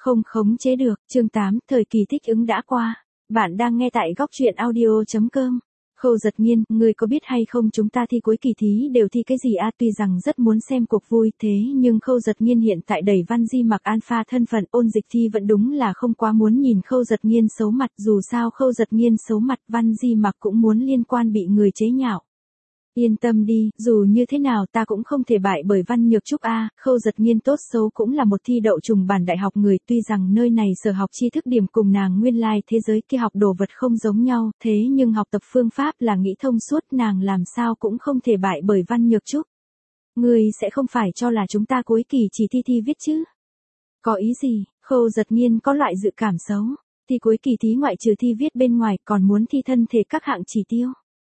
Không khống chế được, chương 8, thời kỳ thích ứng đã qua. Bạn đang nghe tại góc truyện audio.com. Khâu Giật Nhiên, ngươi có biết hay không chúng ta thi cuối kỳ thí đều thi cái gì à? Tuy rằng rất muốn xem cuộc vui thế nhưng Khâu Giật Nhiên hiện tại đẩy Văn Di Mặc alpha thân phận ôn dịch thi vẫn đúng là không quá muốn nhìn Khâu Giật Nhiên xấu mặt. Dù sao Khâu Giật Nhiên xấu mặt Văn Di Mặc cũng muốn liên quan bị người chế nhạo. Yên tâm đi, dù như thế nào ta cũng không thể bại bởi Văn Nhược Trúc a. Khâu Giật Nhiên tốt xấu cũng là một thi đậu trùng bản đại học người, tuy rằng nơi này sở học tri thức điểm cùng nàng nguyên lai thế giới kia học đồ vật không giống nhau, thế nhưng học tập phương pháp là nghĩ thông suốt, nàng làm sao cũng không thể bại bởi Văn Nhược Trúc. Ngươi sẽ không phải cho là chúng ta cuối kỳ chỉ thi viết chứ? Có ý gì? Khâu Giật Nhiên có loại dự cảm xấu. Thi cuối kỳ thí ngoại trừ thi viết bên ngoài còn muốn thi thân thể các hạng chỉ tiêu.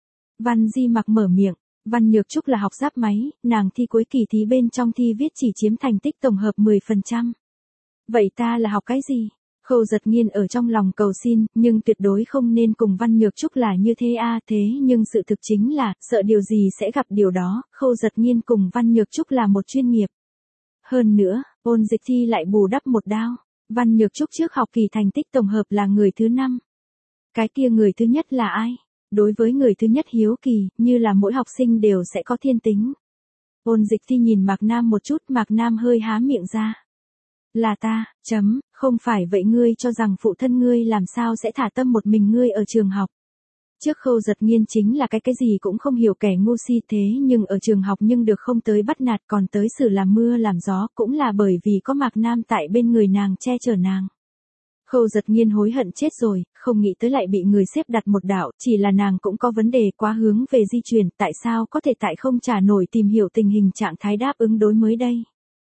Văn Di Mặc mở miệng, Văn Nhược Trúc là học giáp máy, nàng thi cuối kỳ thí bên trong thi viết chỉ chiếm thành tích tổng hợp 10%. Vậy ta là học cái gì? Khâu Giật Nhiên ở trong lòng cầu xin, nhưng tuyệt đối không nên cùng Văn Nhược Trúc là như thế a. Thế nhưng sự thực chính là, sợ điều gì sẽ gặp điều đó, Khâu Giật Nhiên cùng Văn Nhược Trúc là một chuyên nghiệp. Hơn nữa, ôn dịch thi lại bù đắp một đao, Văn Nhược Trúc trước học kỳ thành tích tổng hợp là người thứ 5. Cái kia người thứ nhất là ai? Đối với người thứ nhất hiếu kỳ, như là mỗi học sinh đều sẽ có thiên tính. Ôn dịch thi nhìn Mạc Nam một chút, Mạc Nam hơi há miệng ra. Là ta, không phải vậy ngươi cho rằng phụ thân ngươi làm sao sẽ thả tâm một mình ngươi ở trường học. Trước Khâu Giật Nhiên chính là cái gì cũng không hiểu kẻ ngu si thế nhưng ở trường học nhưng được không tới bắt nạt còn tới xử làm mưa làm gió cũng là bởi vì có Mạc Nam tại bên người nàng che chở nàng. Khâu Giật Nhiên hối hận chết rồi, không nghĩ tới lại bị người xếp đặt một đạo, chỉ là nàng cũng có vấn đề quá hướng về di truyền, tại sao có thể tại không trả nổi tìm hiểu tình hình trạng thái đáp ứng đối mới đây.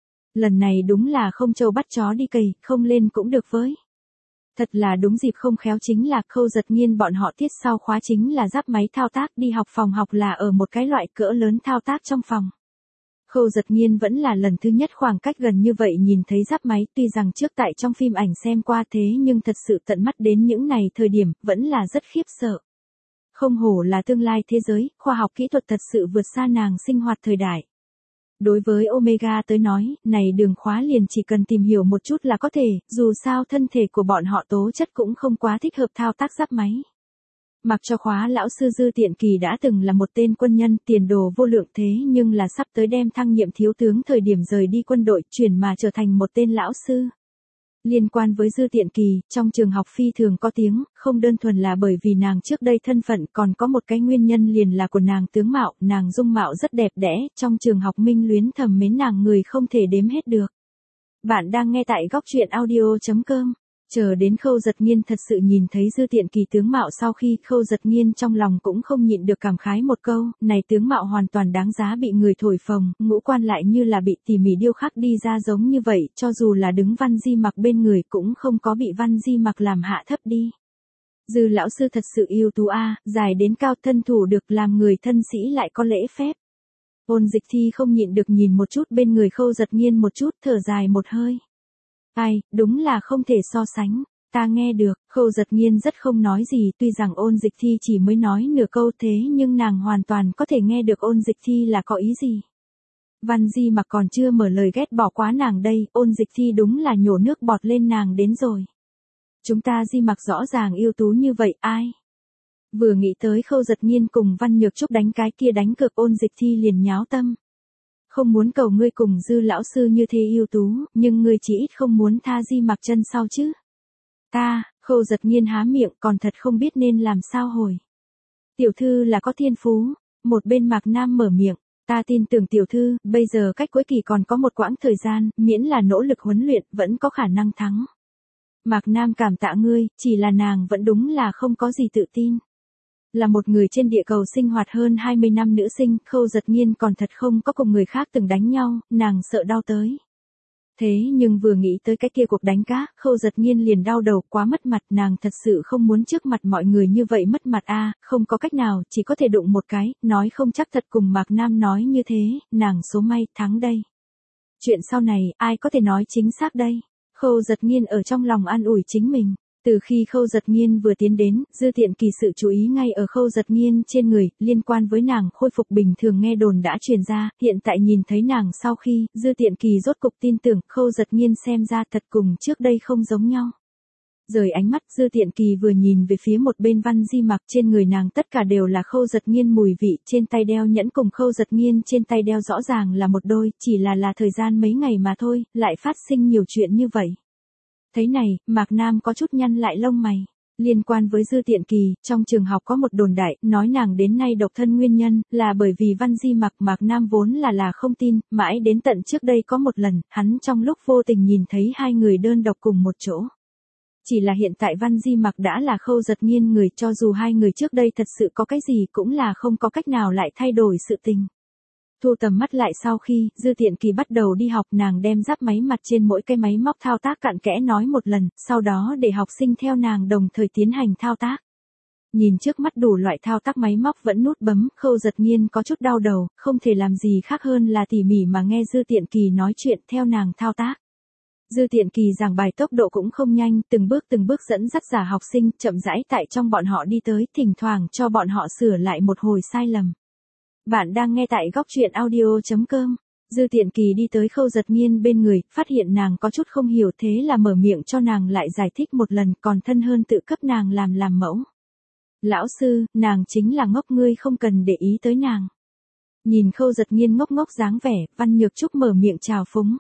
Lần này đúng là không trâu bắt chó đi cày, không lên cũng được với. Thật là đúng dịp không khéo chính là Khâu Giật Nhiên bọn họ tiết sau khóa chính là giáp máy thao tác đi học phòng học là ở một cái loại cỡ lớn thao tác trong phòng. Khâu Giật Nhiên vẫn là lần thứ nhất khoảng cách gần như vậy nhìn thấy giáp máy, tuy rằng trước tại trong phim ảnh xem qua thế nhưng thật sự tận mắt đến những này thời điểm, vẫn là rất khiếp sợ. Không hổ là tương lai thế giới, khoa học kỹ thuật thật sự vượt xa nàng sinh hoạt thời đại. Đối với Omega tới nói, này đường khóa liền chỉ cần tìm hiểu một chút là có thể, dù sao thân thể của bọn họ tố chất cũng không quá thích hợp thao tác giáp máy. Mặc cho khóa lão sư Dư Tiện Kỳ đã từng là một tên quân nhân tiền đồ vô lượng thế nhưng là sắp tới đem thăng nhiệm thiếu tướng thời điểm rời đi quân đội chuyển mà trở thành một tên lão sư. Liên quan với Dư Tiện Kỳ, trong trường học phi thường có tiếng, không đơn thuần là bởi vì nàng trước đây thân phận còn có một cái nguyên nhân liền là của nàng tướng mạo, nàng dung mạo rất đẹp đẽ, trong trường học minh luyến thầm mến nàng người không thể đếm hết được. Bạn đang nghe tại góc truyện audio.com. Chờ đến Khâu Giật Nhiên thật sự nhìn thấy Dư Tiện Kỳ tướng mạo sau khi Khâu Giật Nhiên trong lòng cũng không nhịn được cảm khái một câu, này tướng mạo hoàn toàn đáng giá bị người thổi phồng, ngũ quan lại như là bị tỉ mỉ điêu khắc đi ra giống như vậy, cho dù là đứng Văn Di Mặc bên người cũng không có bị Văn Di Mặc làm hạ thấp đi. Dư lão sư thật sự ưu tú a, dài đến cao thân thủ được làm người thân sĩ lại có lễ phép. Ôn dịch thi không nhịn được nhìn một chút bên người Khâu Giật Nhiên một chút thở dài một hơi. Ai, đúng là không thể so sánh, ta nghe được, Khâu Giật Nhiên rất không nói gì tuy rằng ôn dịch thi chỉ mới nói nửa câu thế nhưng nàng hoàn toàn có thể nghe được ôn dịch thi là có ý gì. Văn Di Mặc còn chưa mở lời ghét bỏ quá nàng đây, ôn dịch thi đúng là nhổ nước bọt lên nàng đến rồi. Chúng ta Di Mặc rõ ràng ưu tú như vậy, ai? Vừa nghĩ tới Khâu Giật Nhiên cùng Văn Nhược Trúc đánh cái kia đánh cược ôn dịch thi liền nháo tâm. Không muốn cầu ngươi cùng Dư lão sư như thế ưu tú, nhưng ngươi chỉ ít không muốn tha Di Mặc chân sau chứ. Ta, Khâu Giật Nhiên há miệng còn thật không biết nên làm sao hồi. Tiểu thư là có thiên phú, một bên Mạc Nam mở miệng, ta tin tưởng tiểu thư, bây giờ cách cuối kỳ còn có một quãng thời gian, miễn là nỗ lực huấn luyện vẫn có khả năng thắng. Mạc Nam cảm tạ ngươi, chỉ là nàng vẫn đúng là không có gì tự tin. Là một người trên địa cầu sinh hoạt hơn 20 năm nữ sinh, Khâu Giật Nhiên còn thật không có cùng người khác từng đánh nhau, nàng sợ đau tới. Thế nhưng vừa nghĩ tới cái kia cuộc đánh cá, Khâu Giật Nhiên liền đau đầu quá mất mặt, nàng thật sự không muốn trước mặt mọi người như vậy mất mặt a, không có cách nào, chỉ có thể đụng một cái, nói không chắc thật cùng Mạc Nam nói như thế, nàng số may thắng đây. Chuyện sau này, ai có thể nói chính xác đây? Khâu Giật Nhiên ở trong lòng an ủi chính mình. Từ khi Khâu Giật Nghiên vừa tiến đến, Dư Tiện Kỳ sự chú ý ngay ở Khâu Giật Nghiên trên người, liên quan với nàng khôi phục bình thường nghe đồn đã truyền ra, hiện tại nhìn thấy nàng sau khi, Dư Tiện Kỳ rốt cục tin tưởng, Khâu Giật Nghiên xem ra thật cùng trước đây không giống nhau. Rời ánh mắt, Dư Tiện Kỳ vừa nhìn về phía một bên Văn Di Mặc, trên người nàng tất cả đều là Khâu Giật Nghiên mùi vị, trên tay đeo nhẫn cùng Khâu Giật Nghiên trên tay đeo rõ ràng là một đôi, chỉ là thời gian mấy ngày mà thôi, lại phát sinh nhiều chuyện như vậy. Thấy này, Mạc Nam có chút nhăn lại lông mày. Liên quan với Dư Tiện Kỳ, trong trường học có một đồn đại, nói nàng đến nay độc thân nguyên nhân, là bởi vì Văn Di Mặc. Mạc Nam vốn là không tin, mãi đến tận trước đây có một lần, hắn trong lúc vô tình nhìn thấy hai người đơn độc cùng một chỗ. Chỉ là hiện tại Văn Di Mặc đã là Khâu Giật Nghiên người, cho dù hai người trước đây thật sự có cái gì cũng là không có cách nào lại thay đổi sự tình. Thu tầm mắt lại sau khi, Dư Tiện Kỳ bắt đầu đi học, nàng đem giáp máy mặt trên mỗi cái máy móc thao tác cặn kẽ nói một lần, sau đó để học sinh theo nàng đồng thời tiến hành thao tác. Nhìn trước mắt đủ loại thao tác máy móc vẫn nút bấm, Khâu Giật Nghiên có chút đau đầu, không thể làm gì khác hơn là tỉ mỉ mà nghe Dư Tiện Kỳ nói chuyện theo nàng thao tác. Dư Tiện Kỳ giảng bài tốc độ cũng không nhanh, từng bước dẫn dắt giả học sinh, chậm rãi tại trong bọn họ đi tới, thỉnh thoảng cho bọn họ sửa lại một hồi sai lầm. Bạn đang nghe tại góc truyện audio.com. Dư Tiện Kỳ đi tới Khâu Giật Nghiên bên người, phát hiện nàng có chút không hiểu thế là mở miệng cho nàng lại giải thích một lần, còn thân hơn tự cấp nàng làm mẫu. Lão sư, nàng chính là ngốc, ngươi không cần để ý tới nàng. Nhìn Khâu Giật Nghiên ngốc ngốc dáng vẻ, Văn Nhược Trúc mở miệng chào phúng.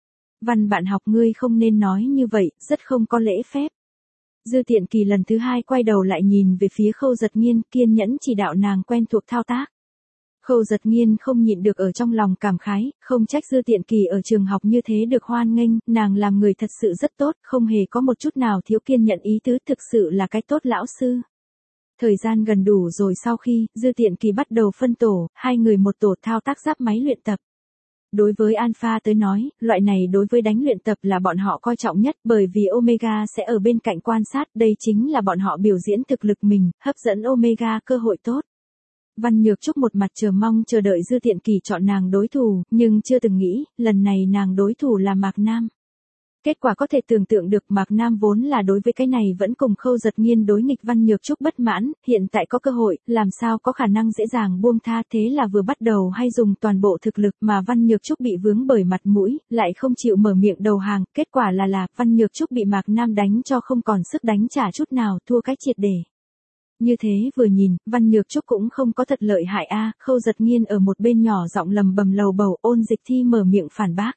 Văn bạn học, ngươi không nên nói như vậy, rất không có lễ phép. Dư Tiện Kỳ lần thứ hai quay đầu lại nhìn về phía Khâu Giật Nghiên, kiên nhẫn chỉ đạo nàng quen thuộc thao tác. Khâu Giật Nghiên không nhịn được ở trong lòng cảm khái, không trách Dư Tiện Kỳ ở trường học như thế được hoan nghênh, nàng làm người thật sự rất tốt, không hề có một chút nào thiếu kiên nhẫn ý tứ, thực sự là cái tốt lão sư. Thời gian gần đủ rồi, sau khi, Dư Tiện Kỳ bắt đầu phân tổ, hai người một tổ thao tác giáp máy luyện tập. Đối với Alpha tới nói, loại này đối với đánh luyện tập là bọn họ coi trọng nhất, bởi vì Omega sẽ ở bên cạnh quan sát, đây chính là bọn họ biểu diễn thực lực mình, hấp dẫn Omega cơ hội tốt. Văn Nhược Trúc một mặt chờ mong chờ đợi Dư Tiện Kỳ chọn nàng đối thủ, nhưng chưa từng nghĩ, lần này nàng đối thủ là Mạc Nam. Kết quả có thể tưởng tượng được, Mạc Nam vốn là đối với cái này vẫn cùng Khâu Giật Nghiên đối nghịch, Văn Nhược Trúc bất mãn, hiện tại có cơ hội, làm sao có khả năng dễ dàng buông tha, thế là vừa bắt đầu hay dùng toàn bộ thực lực, mà Văn Nhược Trúc bị vướng bởi mặt mũi, lại không chịu mở miệng đầu hàng, kết quả là Văn Nhược Trúc bị Mạc Nam đánh cho không còn sức đánh trả chút nào, thua cái triệt để. Như thế vừa nhìn, Văn Nhược Trúc cũng không có thật lợi hại a. Khâu Giật Nghiên ở một bên nhỏ giọng lầm bầm lầu bầu, Ôn Dịch Thi mở miệng phản bác.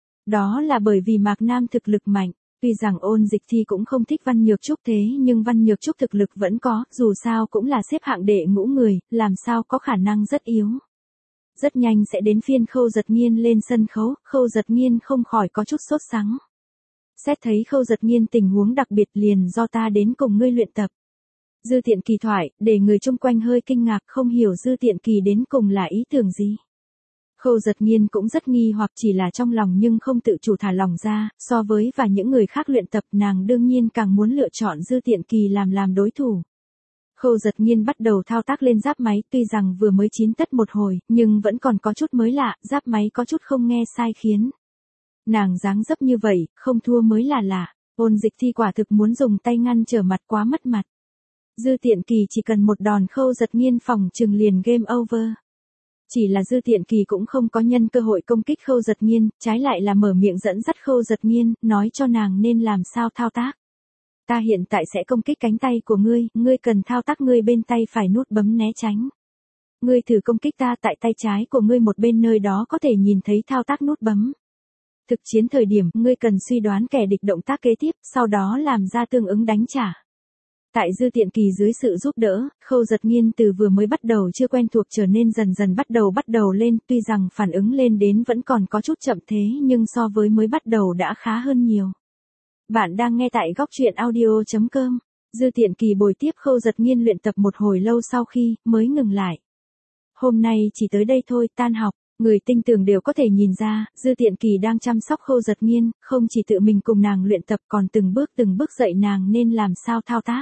Đó là bởi vì Mạc Nam thực lực mạnh, tuy rằng Ôn Dịch Thi cũng không thích Văn Nhược Trúc thế nhưng Văn Nhược Trúc thực lực vẫn có, dù sao cũng là xếp hạng đệ ngũ người, làm sao có khả năng rất yếu. Rất nhanh sẽ đến phiên Khâu Giật Nghiên lên sân khấu, Khâu Giật Nghiên không khỏi có chút sốt sắng. Xét thấy Khâu Giật Nghiên tình huống đặc biệt, liền do ta đến cùng ngươi luyện tập. Dư Tiện Kỳ thoại, để người chung quanh hơi kinh ngạc, không hiểu Dư Tiện Kỳ đến cùng là ý tưởng gì. Khâu Giật Nghiên cũng rất nghi hoặc, chỉ là trong lòng nhưng không tự chủ thả lòng ra, so với và những người khác luyện tập, nàng đương nhiên càng muốn lựa chọn Dư Tiện Kỳ làm đối thủ. Khâu Giật Nghiên bắt đầu thao tác lên giáp máy, tuy rằng vừa mới chín tất một hồi, nhưng vẫn còn có chút mới lạ, giáp máy có chút không nghe sai khiến. Nàng dáng dấp như vậy, không thua mới là lạ. Ôn Dịch Thi quả thực muốn dùng tay ngăn trở mặt, quá mất mặt. Dư Tiện Kỳ chỉ cần một đòn Khâu Giật Nghiên phòng trừng liền game over. Chỉ là Dư Tiện Kỳ cũng không có nhân cơ hội công kích Khâu Giật Nghiên, trái lại là mở miệng dẫn dắt Khâu Giật Nghiên, nói cho nàng nên làm sao thao tác. Ta hiện tại sẽ công kích cánh tay của ngươi, ngươi cần thao tác ngươi bên tay phải nút bấm né tránh. Ngươi thử công kích ta tại tay trái của ngươi một bên, nơi đó có thể nhìn thấy thao tác nút bấm. Thực chiến thời điểm, ngươi cần suy đoán kẻ địch động tác kế tiếp, sau đó làm ra tương ứng đánh trả. Tại Dư Tiện Kỳ dưới sự giúp đỡ, Khâu Giật Nghiên từ vừa mới bắt đầu chưa quen thuộc trở nên dần dần bắt đầu lên, tuy rằng phản ứng lên đến vẫn còn có chút chậm thế nhưng so với mới bắt đầu đã khá hơn nhiều. Bạn đang nghe tại góc truyện audio.com. Dư Tiện Kỳ bồi tiếp Khâu Giật Nghiên luyện tập một hồi lâu sau khi, mới ngừng lại. Hôm nay chỉ tới đây thôi, tan học. Người tinh tường đều có thể nhìn ra, Dư Tiện Kỳ đang chăm sóc Khâu Giật Nghiên, không chỉ tự mình cùng nàng luyện tập còn từng bước dạy nàng nên làm sao thao tác.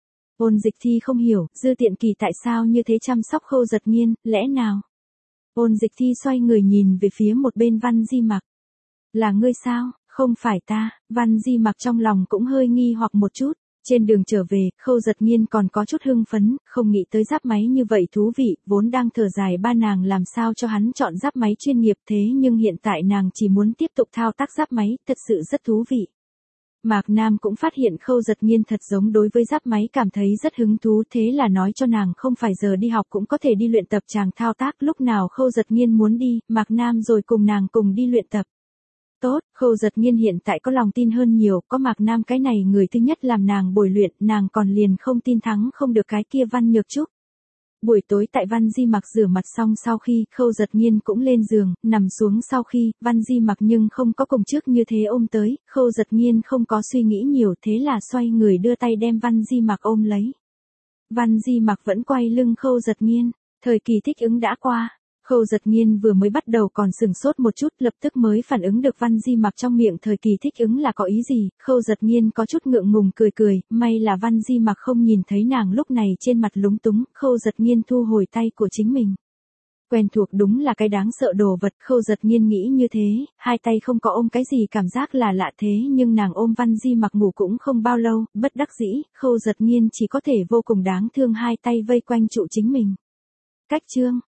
Ôn Dịch Thi không hiểu, Dư Tiện Kỳ tại sao như thế chăm sóc Khâu Giật Nghiên, lẽ nào? Ôn Dịch Thi xoay người nhìn về phía một bên Văn Di Mặc. Là ngươi sao? Không phải ta. Văn Di Mặc trong lòng cũng hơi nghi hoặc một chút. Trên đường trở về, Khâu Giật Nhiên còn có chút hưng phấn, không nghĩ tới giáp máy như vậy thú vị, vốn đang thở dài ba nàng làm sao cho hắn chọn giáp máy chuyên nghiệp thế nhưng hiện tại nàng chỉ muốn tiếp tục thao tác giáp máy, thật sự rất thú vị. Mạc Nam cũng phát hiện Khâu Giật Nhiên thật giống đối với giáp máy cảm thấy rất hứng thú thế là nói cho nàng không phải giờ đi học cũng có thể đi luyện tập chàng thao tác lúc nào Khâu Giật Nhiên muốn đi, Mạc Nam rồi cùng nàng cùng đi luyện tập. Tốt, Khâu Giật Nhiên hiện tại có lòng tin hơn nhiều, có Mạc Nam cái này người thứ nhất làm nàng bồi luyện, nàng còn liền không tin thắng không được cái kia Văn Nhược Trúc. Buổi tối tại Văn Di Mặc rửa mặt xong sau khi, Khâu Giật Nhiên cũng lên giường, nằm xuống sau khi, Văn Di Mặc nhưng không có cùng trước như thế ôm tới, Khâu Giật Nhiên không có suy nghĩ nhiều thế là xoay người đưa tay đem Văn Di Mặc ôm lấy. Văn Di Mặc vẫn quay lưng Khâu Giật Nhiên, thời kỳ thích ứng đã qua. Khâu Giật Nhiên vừa mới bắt đầu còn sừng sốt một chút lập tức mới phản ứng được Văn Di Mặc trong miệng thời kỳ thích ứng là có ý gì, Khâu Giật Nhiên có chút ngượng ngùng cười cười, may là Văn Di Mặc không nhìn thấy nàng lúc này trên mặt lúng túng, Khâu Giật Nhiên thu hồi tay của chính mình. Quen thuộc đúng là cái đáng sợ đồ vật, Khâu Giật Nhiên nghĩ như thế, hai tay không có ôm cái gì cảm giác là lạ thế nhưng nàng ôm Văn Di Mặc ngủ cũng không bao lâu, bất đắc dĩ, Khâu Giật Nhiên chỉ có thể vô cùng đáng thương hai tay vây quanh trụ chính mình. Cách chương